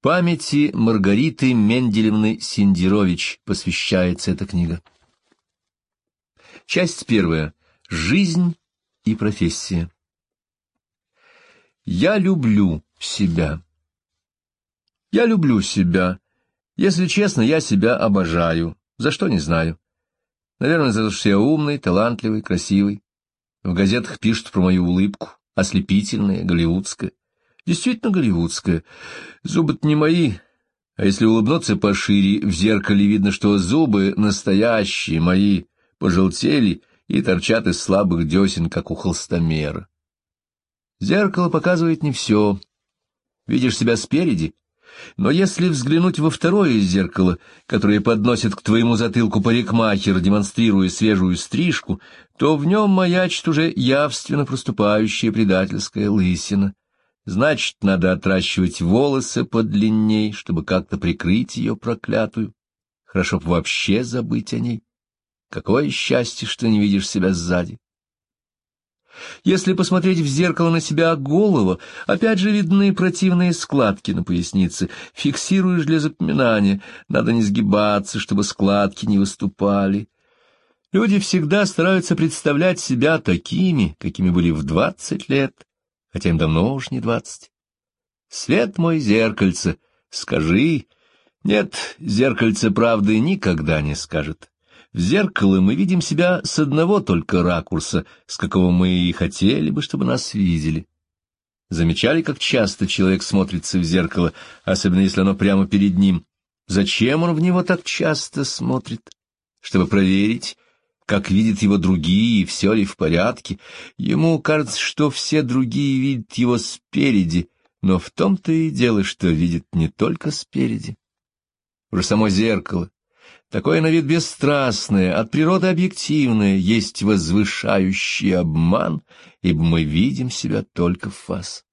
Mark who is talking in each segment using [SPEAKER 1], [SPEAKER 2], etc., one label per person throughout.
[SPEAKER 1] Памяти Маргариты Менделевны Синдерович посвящается эта книга. Часть первая. Жизнь и профессия. Я люблю себя. Я люблю себя. Если честно, я себя обожаю. За что, не знаю. Наверное, за то, что я умный, талантливый, красивый. В газетах пишут про мою улыбку. Ослепительная, голливудская. Действительно голливудская. Зубы-то не мои, а если улыбнуться пошире, в зеркале видно, что зубы настоящие, мои, пожелтели и торчат из слабых десен, как у холстомера. Зеркало показывает не все. Видишь себя спереди, но если взглянуть во второе зеркало, которое подносит к твоему затылку парикмахер, демонстрируя свежую стрижку, то в нем маячит уже явственно проступающая предательская лысина. Значит, надо отращивать волосы подлинней, чтобы как-то прикрыть ее проклятую. Хорошо б вообще забыть о ней. Какое счастье, что не видишь себя сзади. Если посмотреть в зеркало на себя голого, опять же видны противные складки на пояснице. Фиксируешь для запоминания, надо не сгибаться, чтобы складки не выступали. Люди всегда стараются представлять себя такими, какими были в 20 лет. Хотя им давно уж не 20. Свет мой, зеркальце, скажи. Нет, зеркальце правды никогда не скажет. В зеркало мы видим себя с одного только ракурса, с какого мы и хотели бы, чтобы нас видели. Замечали, как часто человек смотрится в зеркало, особенно если оно прямо перед ним? Зачем он в него так часто смотрит? Чтобы проверить, как видят его другие, все ли в порядке. Ему кажется, что все другие видят его спереди, но в том-то и дело, что видят не только спереди. Уже само зеркало, такое на вид бесстрастное, от природы объективное, есть возвышающий обман, ибо мы видим себя только в вас.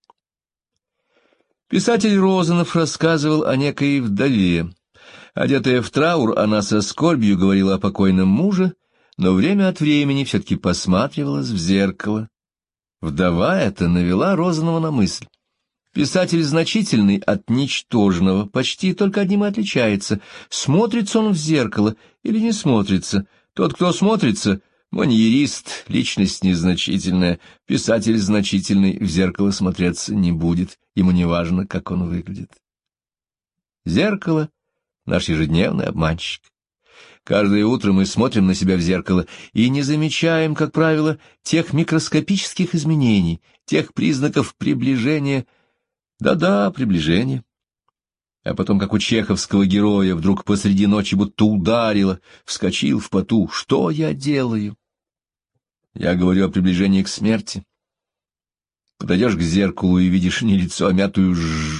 [SPEAKER 1] Писатель Розанов рассказывал о некой вдове. Одетая в траур, она со скорбью говорила о покойном муже, но время от времени все-таки посматривалась в зеркало. Вдова эта навела Розанова на мысль. Писатель значительный от ничтожного, почти только одним и отличается. Смотрится он в зеркало или не смотрится? Тот, кто смотрится, маньерист, личность незначительная. Писатель значительный в зеркало смотреться не будет, ему не важно, как он выглядит. Зеркало — наш ежедневный обманщик. Каждое утро мы смотрим на себя в зеркало и не замечаем, как правило, тех микроскопических изменений, тех признаков приближения. Да-да, приближение. А потом, как у чеховского героя, вдруг посреди ночи будто ударило, вскочил в поту. Что я делаю? Я говорю о приближении к смерти. Подойдешь к зеркалу и видишь не лицо, а мятую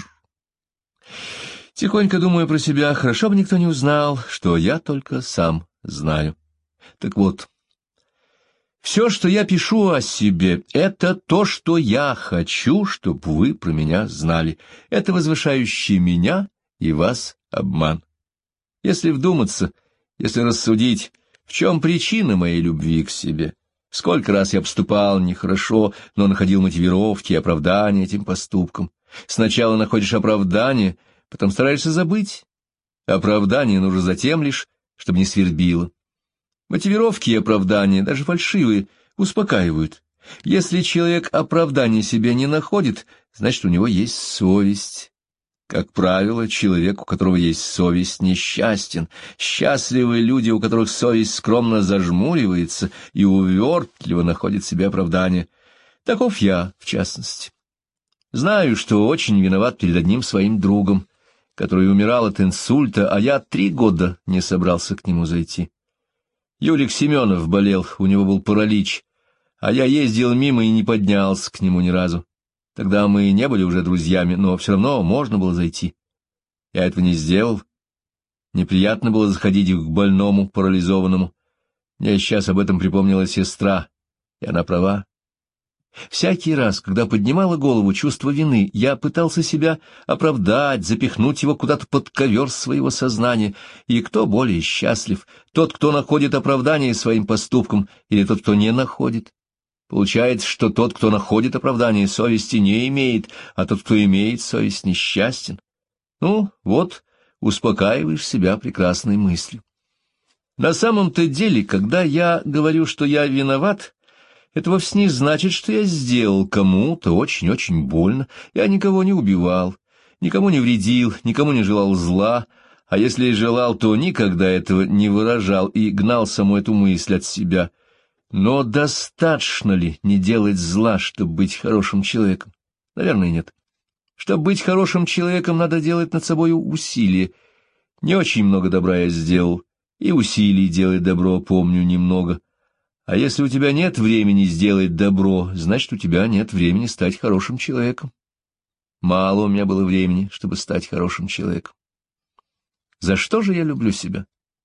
[SPEAKER 1] Тихонько думаю про себя, хорошо бы никто не узнал, что я только сам знаю. Так вот, все, что я пишу о себе, это то, что я хочу, чтобы вы про меня знали. Это возвышающий меня и вас обман. Если вдуматься, если рассудить, в чем причина моей любви к себе? Сколько раз я поступал нехорошо, но находил мотивировки и оправдания этим поступкам. Сначала находишь оправдание, потом стараешься забыть. Оправдание нужно затем лишь, чтобы не свербило. Мотивировки и оправдания, даже фальшивые, успокаивают. Если человек оправдания себе не находит, значит, у него есть совесть. Как правило, человек, у которого есть совесть, несчастен. Счастливы люди, у которых совесть скромно зажмуривается и увертливо находит себе оправдание. Таков я, в частности. Знаю, что очень виноват перед одним своим другом, который умирал от инсульта, а я 3 года не собрался к нему зайти. Юлик Семенов болел, у него был паралич, а я ездил мимо и не поднялся к нему ни разу. Тогда мы не были уже друзьями, но все равно можно было зайти. Я этого не сделал. Неприятно было заходить к больному, парализованному. Мне сейчас об этом припомнила сестра, и она права. Всякий раз, когда поднимала голову чувство вины, я пытался себя оправдать, запихнуть его куда-то под ковер своего сознания. И кто более счастлив? Тот, кто находит оправдание своим поступкам, или тот, кто не находит? Получается, что тот, кто находит оправдание, совести не имеет, а тот, кто имеет совесть, несчастен. Ну, вот, успокаиваешь себя прекрасной мыслью. На самом-то деле, когда я говорю, что я виноват, это вовсе не значит, что я сделал кому-то очень-очень больно. Я никого не убивал, никому не вредил, никому не желал зла, а если и желал, то никогда этого не выражал и гнал саму эту мысль от себя. Но достаточно ли не делать зла, чтобы быть хорошим человеком? Наверное, нет. Чтобы быть хорошим человеком, надо делать над собой усилия. Не очень много добра я сделал, и усилий делать добро помню немного. А если у тебя нет времени сделать добро, значит, у тебя нет времени стать хорошим человеком. Мало у меня было времени, чтобы стать хорошим человеком. За что же я люблю себя?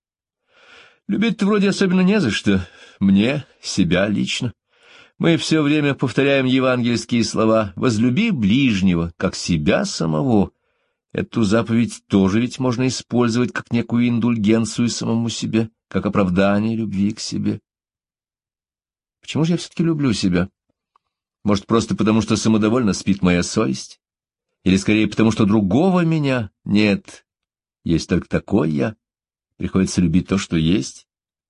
[SPEAKER 1] Любить-то вроде особенно не за что. Мне, себя лично. Мы все время повторяем евангельские слова «возлюби ближнего, как себя самого». Эту заповедь тоже ведь можно использовать как некую индульгенцию самому себе, как оправдание любви к себе. Почему же я все-таки люблю себя? Может, просто потому, что самодовольно спит моя совесть? Или скорее потому, что другого меня нет? Есть только такой я. Приходится любить то, что есть.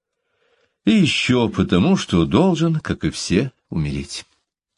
[SPEAKER 1] И еще потому, что должен, как и все, умереть.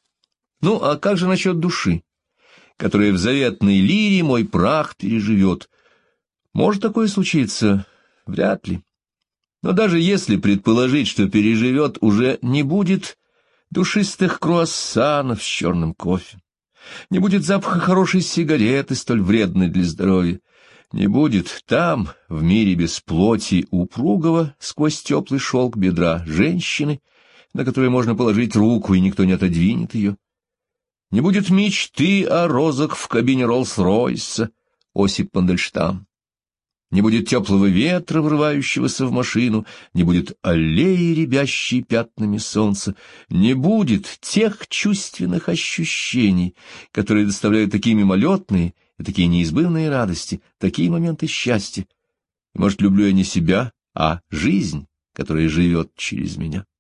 [SPEAKER 1] Ну, а как же насчет души, которая в заветной лире мой прах переживет? Может такое случиться? Вряд ли. Но даже если предположить, что переживет, уже не будет душистых круассанов с черным кофе, не будет запаха хорошей сигареты, столь вредной для здоровья, не будет там, в мире без плоти, упругого сквозь теплый шелк бедра женщины, на которой можно положить руку, и никто не отодвинет ее. Не будет мечты о розах в кабине Роллс-Ройса, Осип Мандельштам. Не будет теплого ветра, врывающегося в машину, не будет аллеи, рябящей пятнами солнца, не будет тех чувственных ощущений, которые доставляют такие мимолетные и такие неизбывные радости, такие моменты счастья. И, может, люблю я не себя, а жизнь, которая живет через меня.